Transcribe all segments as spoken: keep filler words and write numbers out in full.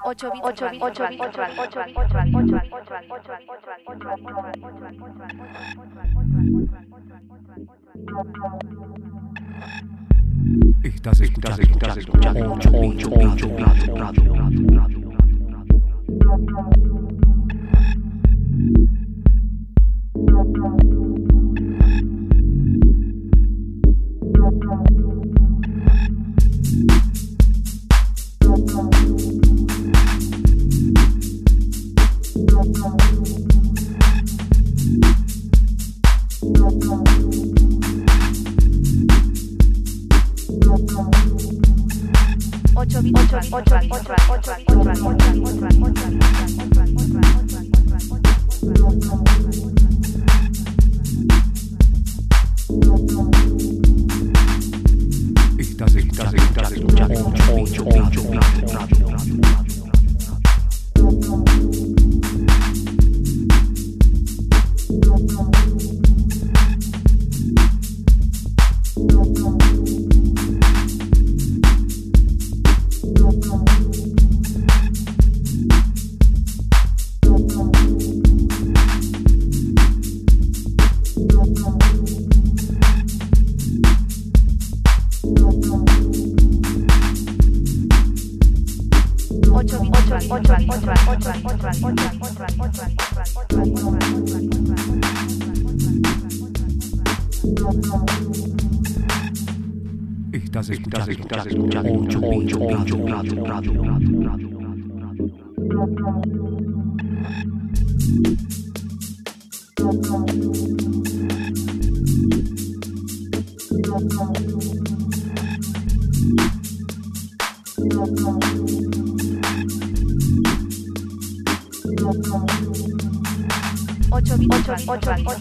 ocho bits, ocho bits, ocho bits, ocho bits, ocho bits, Estás escuchando, estás escuchando ocho bits, ocho bits. Estás escuchando ocho bits. Estás escuchando, estás escuchando ocho bits, ocho bits. ocho bits, ocho bits, ocho bits,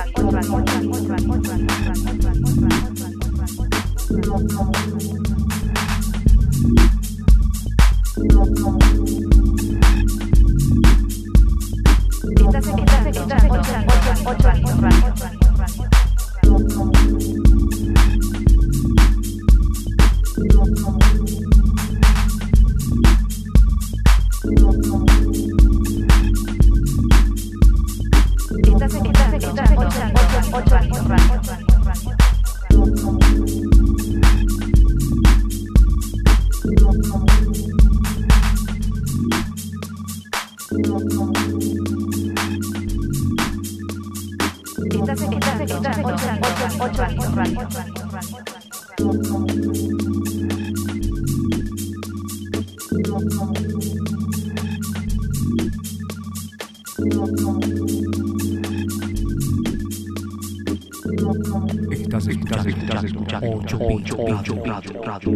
Estás escuchando, estás escuchando ocho bits, ocho bits.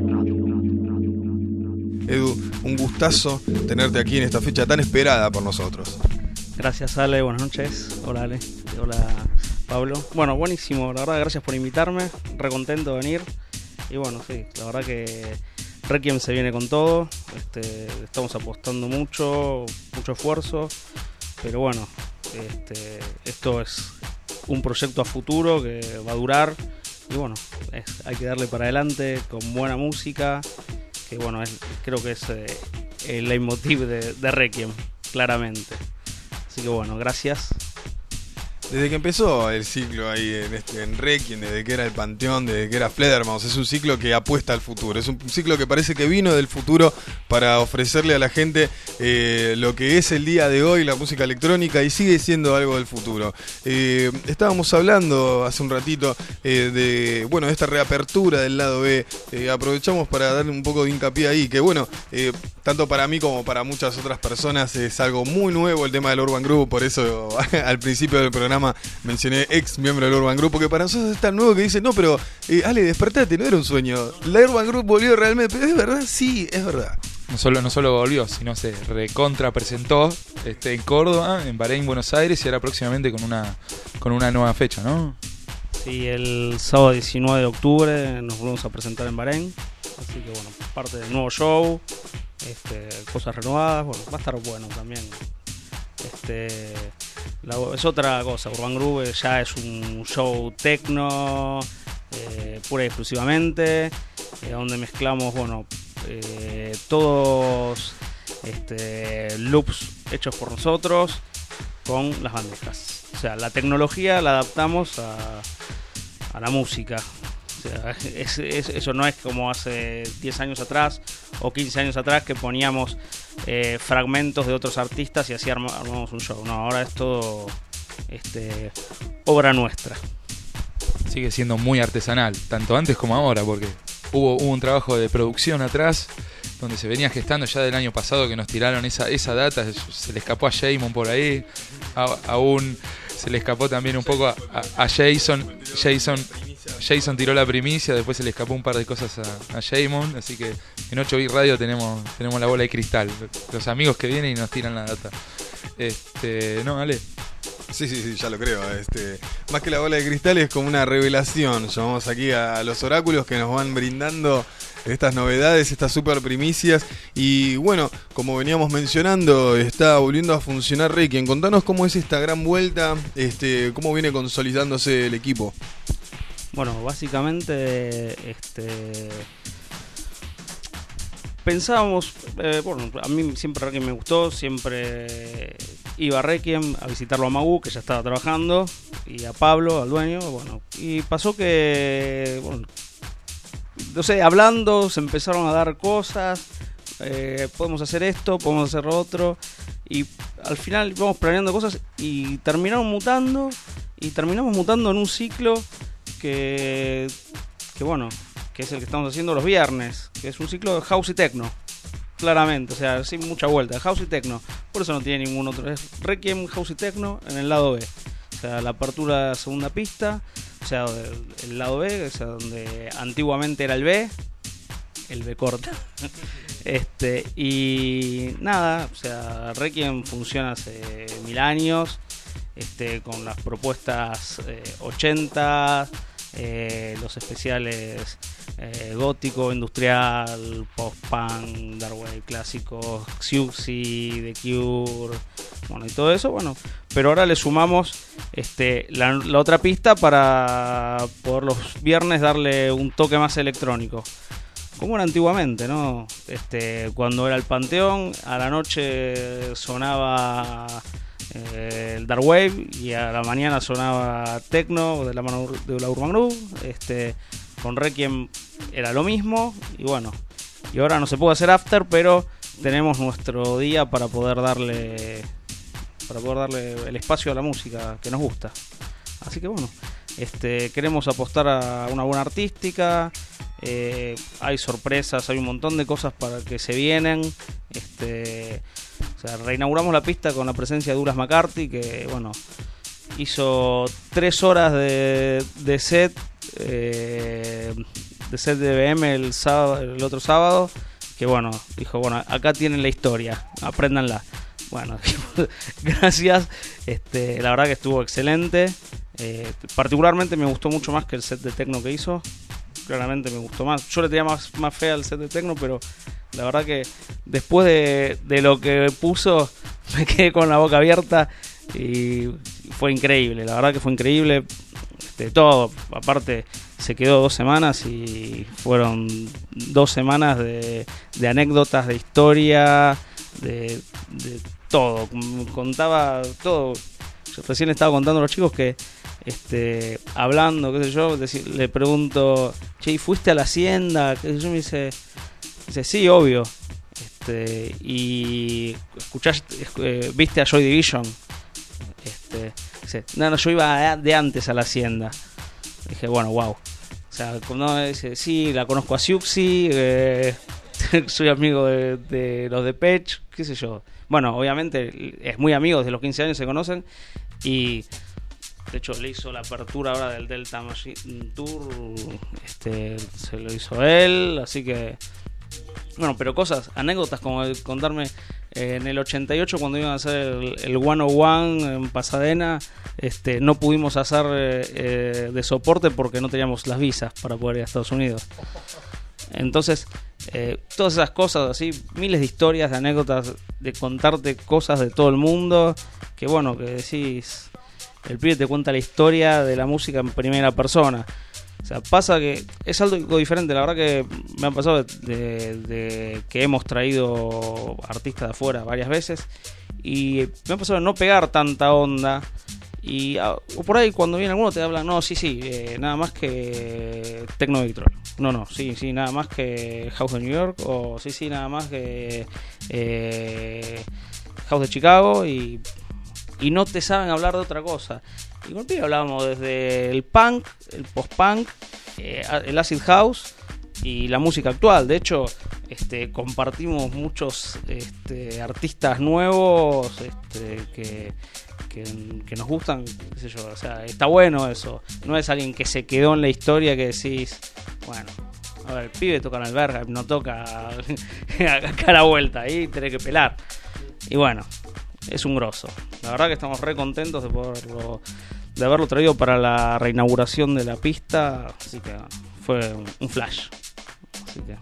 Edu, un gustazo tenerte aquí en esta fecha tan esperada por nosotros. Gracias, Ale, buenas noches. Hola, Ale. Hola, Pablo. Bueno, buenísimo, la verdad, gracias por invitarme. Re contento de venir. Y bueno, sí, la verdad que Requiem se viene con todo. Este, estamos apostando mucho, mucho esfuerzo. Pero bueno, este, esto es un proyecto a futuro que va a durar. Y bueno, es, hay que darle para adelante con buena música. Que bueno, es, creo que es eh, el leitmotiv de, de Requiem, claramente. Así que bueno, gracias. Desde que empezó el ciclo ahí en, este, en Requiem, desde que era el Panteón, desde que era Fledermaus, es un ciclo que apuesta al futuro. Es un ciclo que parece que vino del futuro para ofrecerle a la gente eh, lo que es el día de hoy, la música electrónica, y sigue siendo algo del futuro. Eh, estábamos hablando hace un ratito eh, de, bueno, de esta reapertura del lado B. Eh, aprovechamos para darle un poco de hincapié ahí, que bueno, eh, tanto para mí como para muchas otras personas es algo muy nuevo el tema del Urban Group. Por eso al principio del programa mencioné ex miembro del Urban Group, porque para nosotros es tan nuevo que dice, no, pero eh, Ale, despertate, no era un sueño, la Urban Group volvió realmente. Pero es verdad, sí, es verdad. No solo, no solo volvió, sino se recontra presentó este, en Córdoba, en Bahrein, Buenos Aires, y ahora próximamente con una, con una nueva fecha, ¿no? Sí, el sábado diecinueve de octubre nos vamos a presentar en Bahrein. Así que bueno, parte del nuevo show, este, cosas renovadas, bueno, va a estar bueno también. Este, la, es otra cosa, Urban Groove ya es un show techno, eh, pura y exclusivamente, eh, donde mezclamos, bueno, eh, todos este, loops hechos por nosotros con las bandejas. O sea, la tecnología la adaptamos a, a la música. O sea, es, es, eso no es como hace diez años atrás o quince años atrás que poníamos eh, fragmentos de otros artistas y así arma, armamos un show. No, ahora es todo este, obra nuestra. Sigue siendo muy artesanal, tanto antes como ahora, porque hubo, hubo un trabajo de producción atrás donde se venía gestando ya del año pasado, que nos tiraron esa, esa data. Se le escapó a Jamon por ahí, a, aún se le escapó también un poco a, a, a Jason. Jason Jason tiró la primicia, después se le escapó un par de cosas a, a Jamon, así que en ocho bit Radio tenemos, tenemos la bola de cristal, los amigos que vienen y nos tiran la data. Este, no, Ale. Sí, sí, sí, ya lo creo. Este, más que la bola de cristal es como una revelación. Llamamos aquí a los oráculos que nos van brindando estas novedades, estas super primicias. Y bueno, como veníamos mencionando, está volviendo a funcionar Requiem. Contanos cómo es esta gran vuelta, este, cómo viene consolidándose el equipo. Bueno, básicamente este, pensábamos, eh, bueno, a mí siempre Requiem me gustó, siempre iba a Requiem a visitarlo a Magu, que ya estaba trabajando, y a Pablo, al dueño, bueno, y pasó que, bueno, no sé, hablando se empezaron a dar cosas, eh, podemos hacer esto, podemos hacer lo otro, y al final íbamos planeando cosas y terminaron mutando, y terminamos mutando en un ciclo que, que bueno, que es el que estamos haciendo los viernes, que es un ciclo de house y techno, claramente, o sea, sin mucha vuelta, house y techno, por eso no tiene ningún otro, es Requiem, house y techno en el lado B, o sea, la apertura de la segunda pista, o sea, el, el lado B, o sea, donde antiguamente era el B, el B corta, este, y nada, o sea, Requiem funciona hace mil años, este, con las propuestas eh, ochenta, eh, los especiales eh, gótico, industrial, post-punk, dark wave clásico, Siouxsie, The Cure, bueno, y todo eso, bueno, pero ahora le sumamos este, la, la otra pista para por los viernes darle un toque más electrónico, como era antiguamente, ¿no? Este, cuando era el Panteón, a la noche sonaba Eh, el Dark Wave y a la mañana sonaba Techno de la mano de la Urban Groove. Este, con Requiem era lo mismo y bueno, y ahora no se puede hacer after, pero tenemos nuestro día para poder darle para poder darle el espacio a la música que nos gusta. Así que bueno, este, queremos apostar a una buena artística. Eh, hay sorpresas, hay un montón de cosas para que se vienen. Este, o sea, reinauguramos la pista con la presencia de Douglas McCarthy, que bueno, hizo tres horas de, de set, eh, de set de B M el sábado, el otro sábado. Que bueno, dijo, bueno, acá tienen la historia, apréndanla. Bueno, gracias. Este, la verdad que estuvo excelente. Eh, particularmente me gustó mucho más que el set de techno que hizo. Claramente me gustó más. Yo le tenía más, más fe al set de techno, pero la verdad que después de, de lo que puso me quedé con la boca abierta y fue increíble. La verdad que fue increíble. Este, todo. Aparte se quedó dos semanas y fueron dos semanas de, de anécdotas, de historia, de, de todo. Contaba todo. Yo recién estaba contando a los chicos que este, hablando, qué sé yo, decir, le pregunto, che, ¿fuiste a la hacienda? ¿Qué sé yo? Me dice, dice, sí, obvio. Este, y escuchaste, eh, ¿viste a Joy Division? Este, dice, no, no, yo iba de antes a la hacienda. Dije, bueno, wow. O sea, cuando dice, sí, la conozco a Siouxsie, eh, soy amigo de, de los de Pech, qué sé yo. Bueno, obviamente es muy amigo, desde los quince años se conocen y de hecho le hizo la apertura ahora del Delta Machine Tour, este, se lo hizo él, así que bueno, pero cosas, anécdotas como el contarme eh, en el ochenta y ocho cuando iban a hacer el, el ciento uno en Pasadena, este, no pudimos hacer eh, eh, de soporte porque no teníamos las visas para poder ir a Estados Unidos. Entonces, eh, todas esas cosas así, miles de historias, de anécdotas, de contarte cosas de todo el mundo, que bueno, que decís, el pibe te cuenta la historia de la música en primera persona. O sea, pasa que es algo diferente, la verdad que me ha pasado de, de, de que hemos traído artistas de afuera varias veces y me ha pasado de no pegar tanta onda. Y o por ahí cuando viene alguno te hablan, no, sí, sí, eh, nada más que Tecno Victor. No, no, sí, sí, nada más que House de New York. O sí, sí, nada más que eh, House de Chicago. Y, y no te saben hablar de otra cosa. Y con el pibe hablábamos desde el punk, el post-punk, eh, el acid house y la música actual. De hecho, este, compartimos muchos este, artistas nuevos este, que... Que, que nos gustan, qué sé yo, o sea, está bueno eso. No es alguien que se quedó en la historia que decís, bueno, a ver, el pibe toca en el verga, no toca acá a la vuelta, ahí tenés que pelar. Y bueno, es un grosso. La verdad que estamos re contentos de poderlo, de haberlo traído para la reinauguración de la pista, así que fue un, un flash. Así que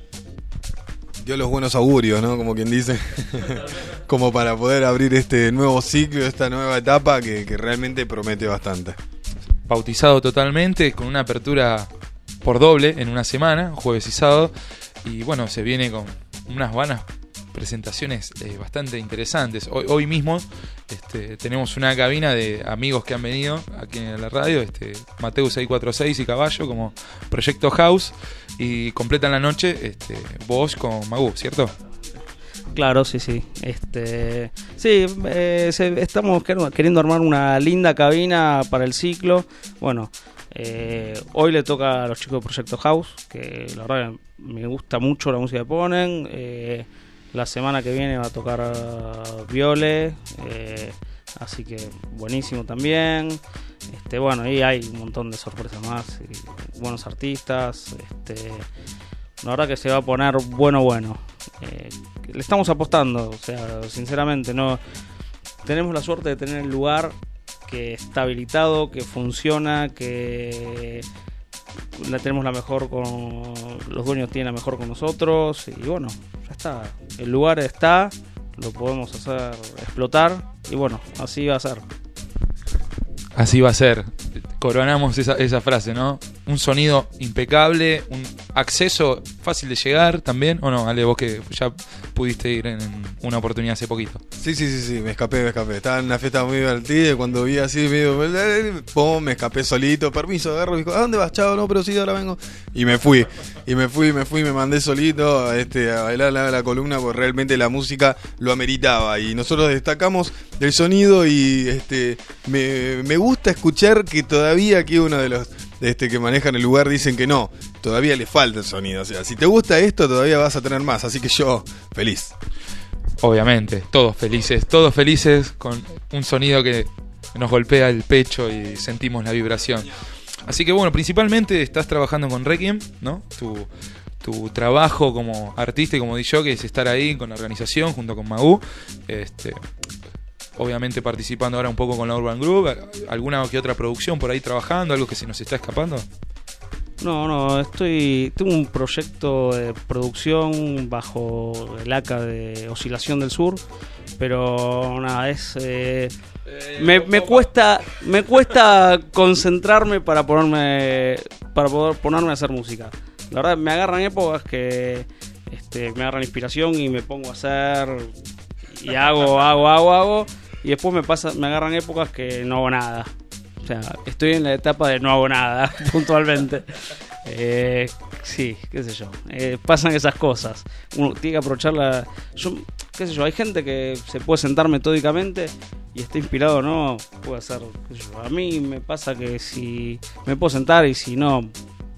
dio los buenos augurios, ¿no? Como quien dice. Como para poder abrir este nuevo ciclo, esta nueva etapa que, que realmente promete bastante. Bautizado totalmente, con una apertura por doble en una semana, jueves y sábado. Y bueno, se viene con unas buenas presentaciones eh, bastante interesantes. Hoy, hoy mismo este, tenemos una cabina de amigos que han venido aquí en la radio, este, Mateus seiscientos cuarenta y seis y Caballo como Proyecto House, y completan la noche este, vos con Magu, ¿cierto? Claro, sí, sí. Este, sí, eh, se, estamos queriendo armar una linda cabina para el ciclo. Bueno, eh, hoy le toca a los chicos de Proyecto House, que la verdad me gusta mucho la música que ponen. Eh, la semana que viene va a tocar uh, Viole, eh, así que buenísimo también. Este, bueno, y hay un montón de sorpresas más, y buenos artistas. Este, la verdad que se va a poner bueno, bueno. Eh, le estamos apostando, o sea, sinceramente no tenemos la suerte de tener el lugar que está habilitado, que funciona, que la tenemos la mejor con los dueños, tienen la mejor con nosotros y bueno, ya está, el lugar está, lo podemos hacer explotar y bueno, así va a ser. Así va a ser. Coronamos esa, esa frase, ¿no? Un sonido impecable, un acceso fácil de llegar también, ¿o no? Ale, vos que ya pudiste ir en una oportunidad hace poquito. Sí, sí, sí, sí, me escapé, me escapé. Estaba en una fiesta muy divertida y cuando vi así, medio, pum, me escapé solito. Permiso, agarro y dijo, ¿a dónde vas, chavo? No, pero sí, ahora vengo. Y me fui, y me fui, me fui, me mandé solito este, a bailar la, la columna porque realmente la música lo ameritaba. Y nosotros destacamos del sonido y este me, me gusta escuchar que todavía aquí uno de los este, que manejan el lugar dicen que no, todavía le falta el sonido. O sea, si te gusta esto, todavía vas a tener más. Así que yo, feliz. Obviamente, todos felices, todos felices con un sonido que nos golpea el pecho y sentimos la vibración. Así que bueno, principalmente estás trabajando con Requiem, ¿no? Tu, tu trabajo como artista y como D J es estar ahí con la organización junto con Magu. Este, obviamente participando ahora un poco con la Urban Groove. ¿Alguna que otra producción por ahí trabajando? ¿Algo que se nos está escapando? No, no, estoy tengo un proyecto de producción bajo el A C A de Oscilación del Sur, pero nada, es eh, me, me cuesta me cuesta concentrarme para ponerme para poder ponerme a hacer música. La verdad me agarran épocas que este, me agarran inspiración y me pongo a hacer y hago, hago, hago, hago y después me pasa me agarran épocas que no hago nada. O sea, estoy en la etapa de no hago nada, puntualmente. Eh, sí, qué sé yo. Eh, pasan esas cosas. Uno tiene que aprovecharla. Yo, qué sé yo, hay gente que se puede sentar metódicamente y está inspirado o no, puede hacer. Qué sé yo. A mí me pasa que si me puedo sentar y si no,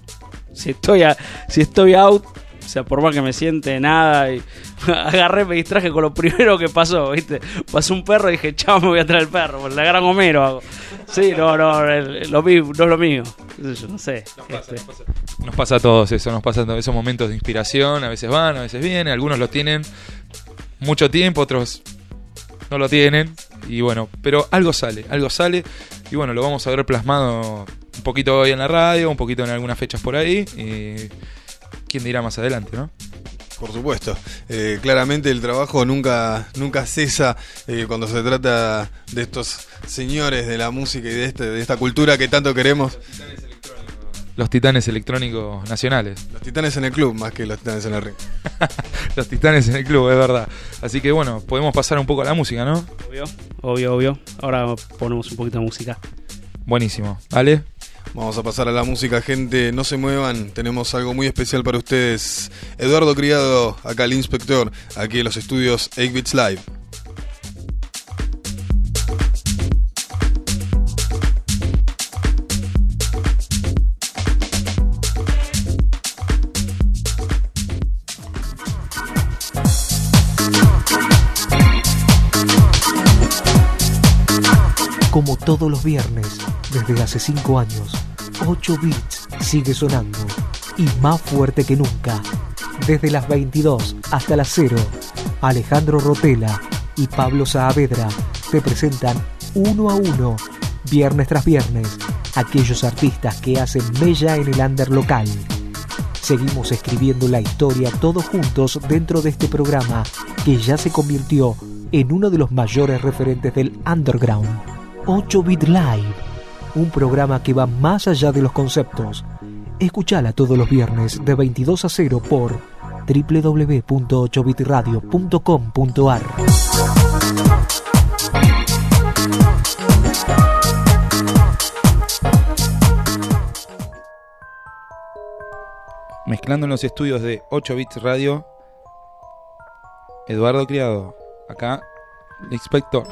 si estoy, a, si estoy out, o sea, por más que me siente nada y agarré, me distraje con lo primero que pasó, ¿viste? Pasó un perro y dije, chao, me voy a traer el perro, por la gran Homero hago. Sí, no, no, el, lo mismo, no es lo mío. Yo no sé. Nos pasa, este. nos pasa. Nos pasa a todos eso, nos pasan esos momentos de inspiración, a veces van, a veces vienen, algunos lo tienen mucho tiempo, otros no lo tienen, y bueno, pero algo sale, algo sale, y bueno, lo vamos a ver plasmado un poquito hoy en la radio, un poquito en algunas fechas por ahí, y quién dirá más adelante, ¿no? Por supuesto, eh, claramente el trabajo nunca nunca cesa eh, cuando se trata de estos señores de la música y de este de esta cultura que tanto queremos. los titanes electrónicos nacionales. Los titanes en el club más que los titanes en el ring. Los titanes en el club, es verdad. Así que bueno, podemos pasar un poco a la música, ¿no? Obvio, obvio, obvio. Ahora ponemos un poquito de música. Buenísimo. ¿Vale? Vamos a pasar a la música, gente. No se muevan. Tenemos algo muy especial para ustedes. Eduardo Criado, acá el inspector, aquí en los estudios ocho Bits Live. Como todos los viernes, desde hace cinco años, ocho bits sigue sonando y más fuerte que nunca. Desde las veintidós hasta las cero, Alejandro Rotela y Pablo Saavedra te presentan uno a uno, viernes tras viernes, aquellos artistas que hacen mella en el under local. Seguimos escribiendo la historia todos juntos dentro de este programa que ya se convirtió en uno de los mayores referentes del underground. ocho bit Live, un programa que va más allá de los conceptos. Escuchala todos los viernes de veintidós a cero por doble u doble u doble u punto ocho bit radio punto com punto a r. Mezclando en los estudios de ocho bits Radio, Eduardo Criado, acá el inspector.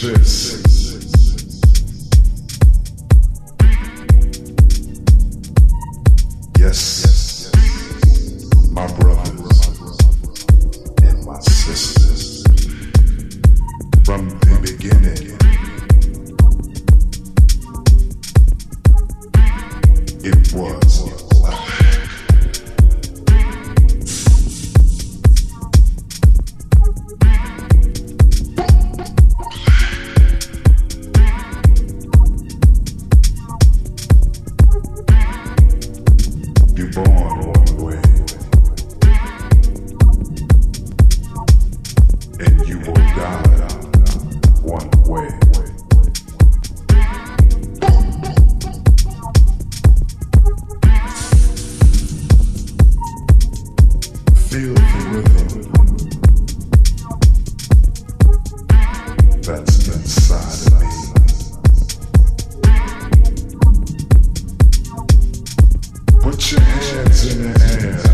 this. Yes, my brothers and my sisters, from the beginning, it was black. You're born one way, and you will die one way. Feel the rhythm that's inside of me. Put your hands in the air.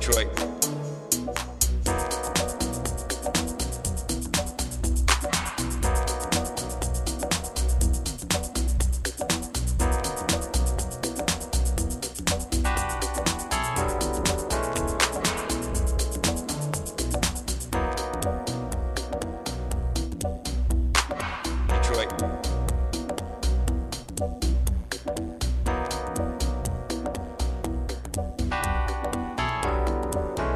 Detroit. Detroit.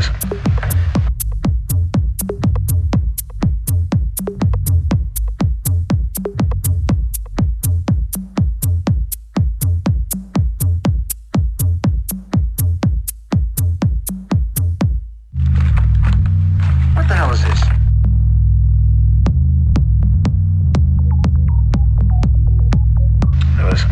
listen. What the hell is this? Now listen.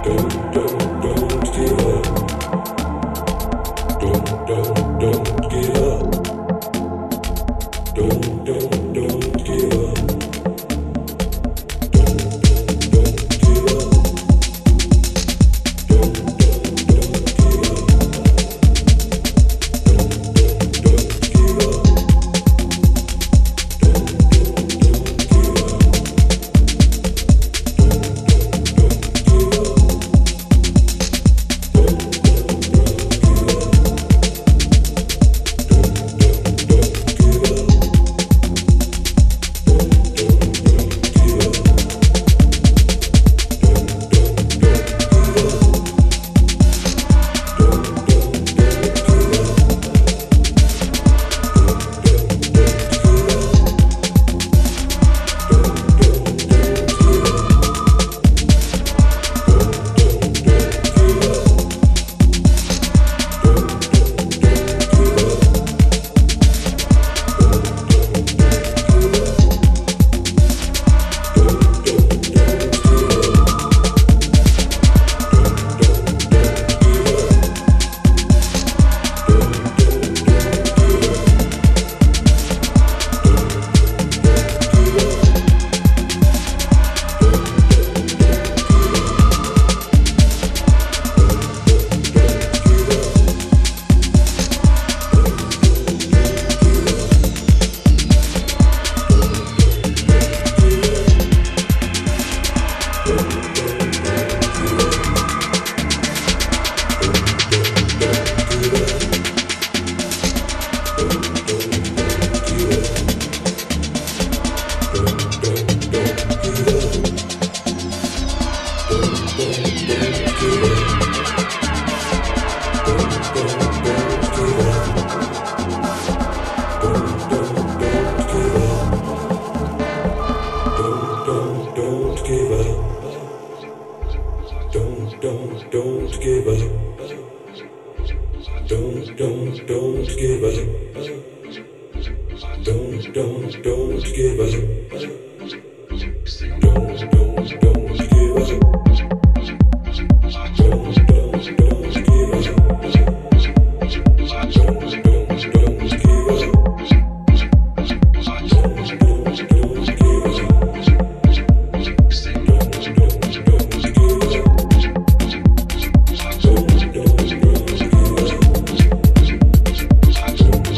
Don't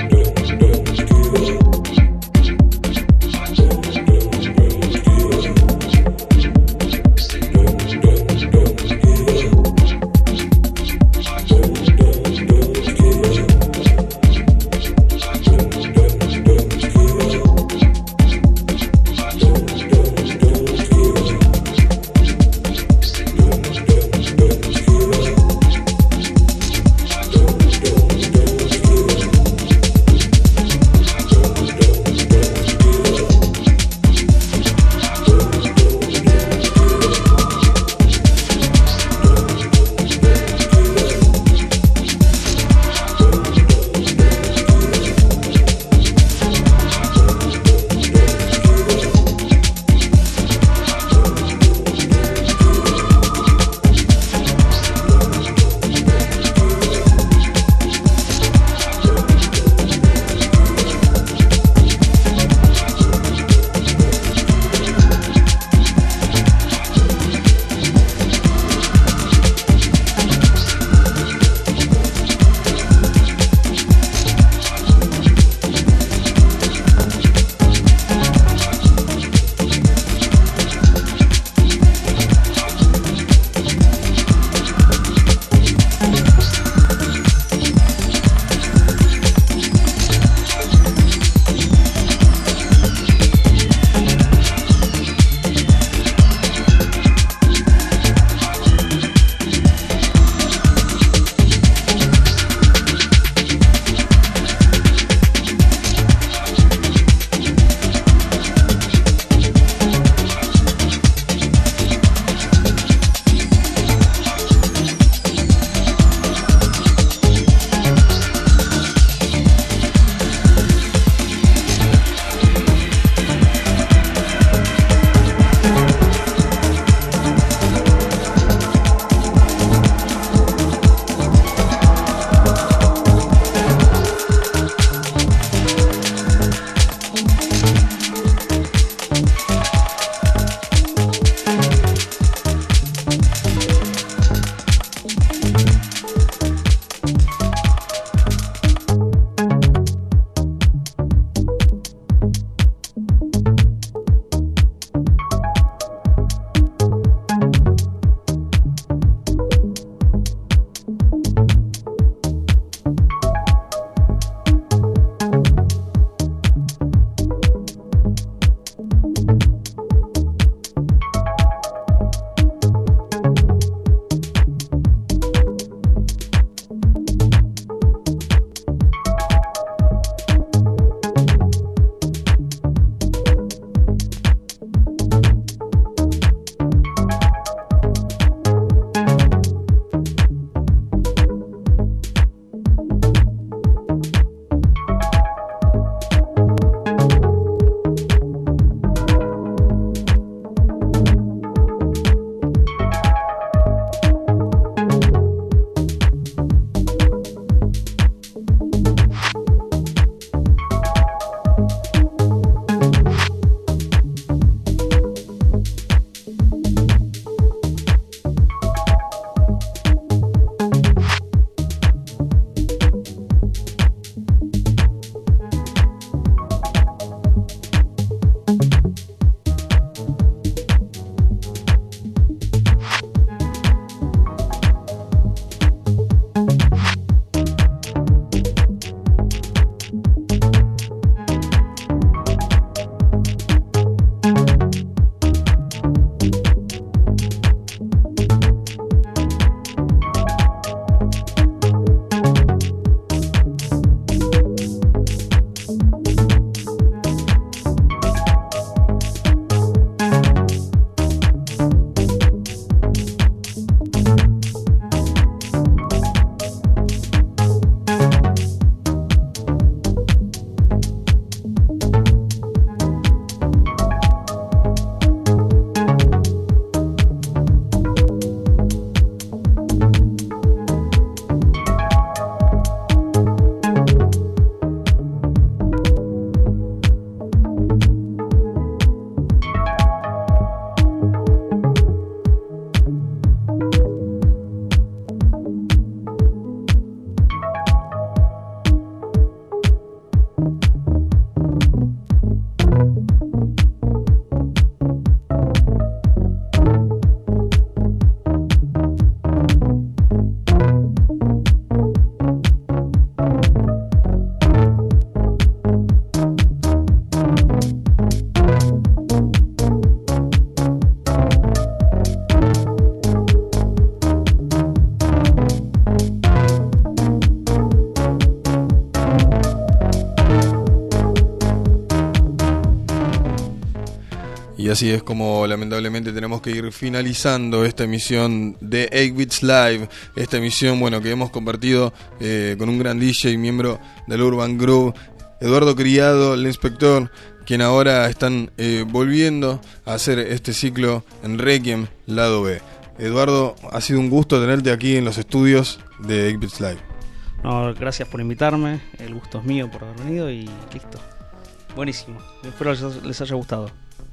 Y así es como lamentablemente tenemos que ir finalizando esta emisión de eight bits Live. Esta emisión, bueno, que hemos compartido eh, con un gran D J, miembro del Urban Groove, Eduardo Criado, el inspector, quien ahora están eh, volviendo a hacer este ciclo en Requiem, lado B. Eduardo, ha sido un gusto tenerte aquí en los estudios de eight bits Live. No, gracias por invitarme, el gusto es mío por haber venido y listo. Buenísimo, espero les, les haya gustado.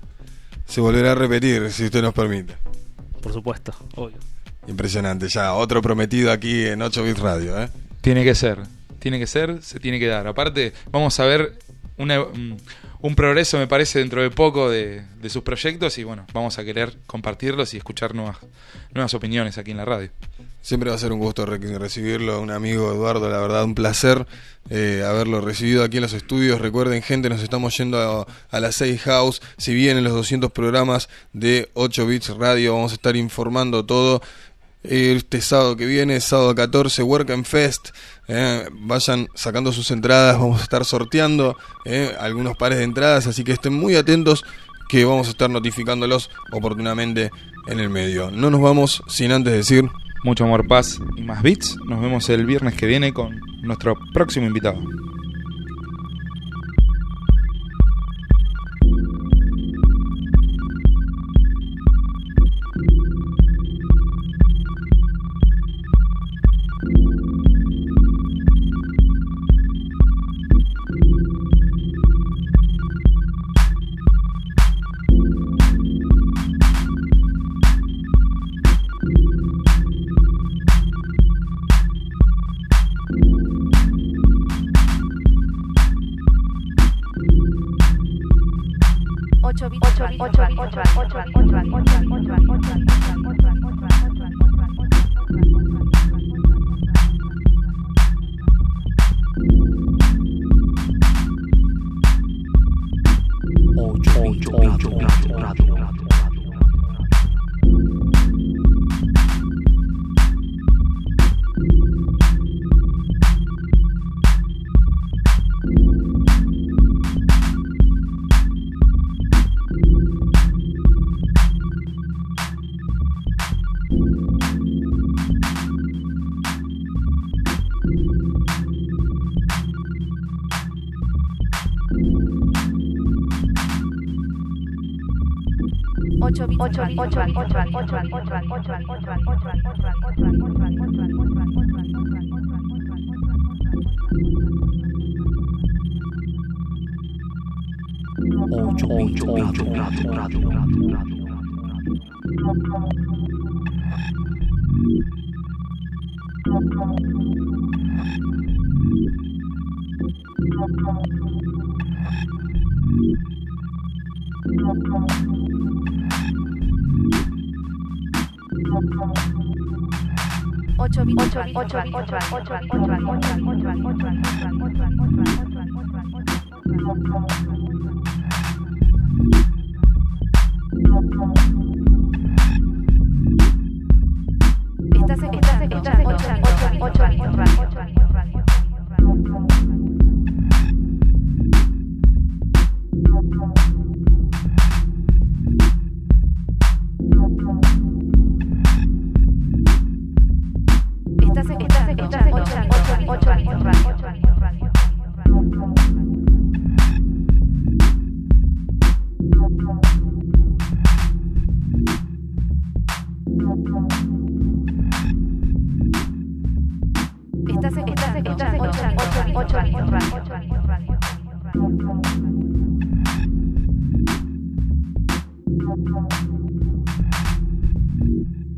Se volverá a repetir, si usted nos permite. Por supuesto, obvio. Impresionante, ya otro prometido aquí en ocho bits Radio, ¿eh? Tiene que ser, tiene que ser, se tiene que dar. Aparte, vamos a ver una, un progreso, me parece, dentro de poco de, de sus proyectos y bueno, vamos a querer compartirlos y escuchar nuevas, nuevas opiniones aquí en la radio. Siempre va a ser un gusto re- recibirlo, un amigo Eduardo, la verdad un placer eh, haberlo recibido aquí en los estudios. Recuerden, gente, nos estamos yendo a, a la Safe House. Si bien en los doscientos programas de ocho bits Radio vamos a estar informando todo. Este sábado que viene, sábado catorce, Work and Fest, eh, vayan sacando sus entradas, vamos a estar sorteando eh, algunos pares de entradas, así que estén muy atentos que vamos a estar notificándolos oportunamente en el medio. No nos vamos sin antes decir... Mucho amor, paz y más beats. Nos vemos el viernes que viene con nuestro próximo invitado.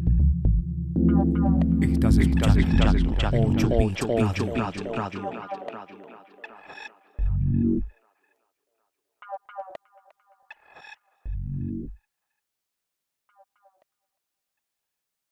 Estás escuchando ocho bits Radio.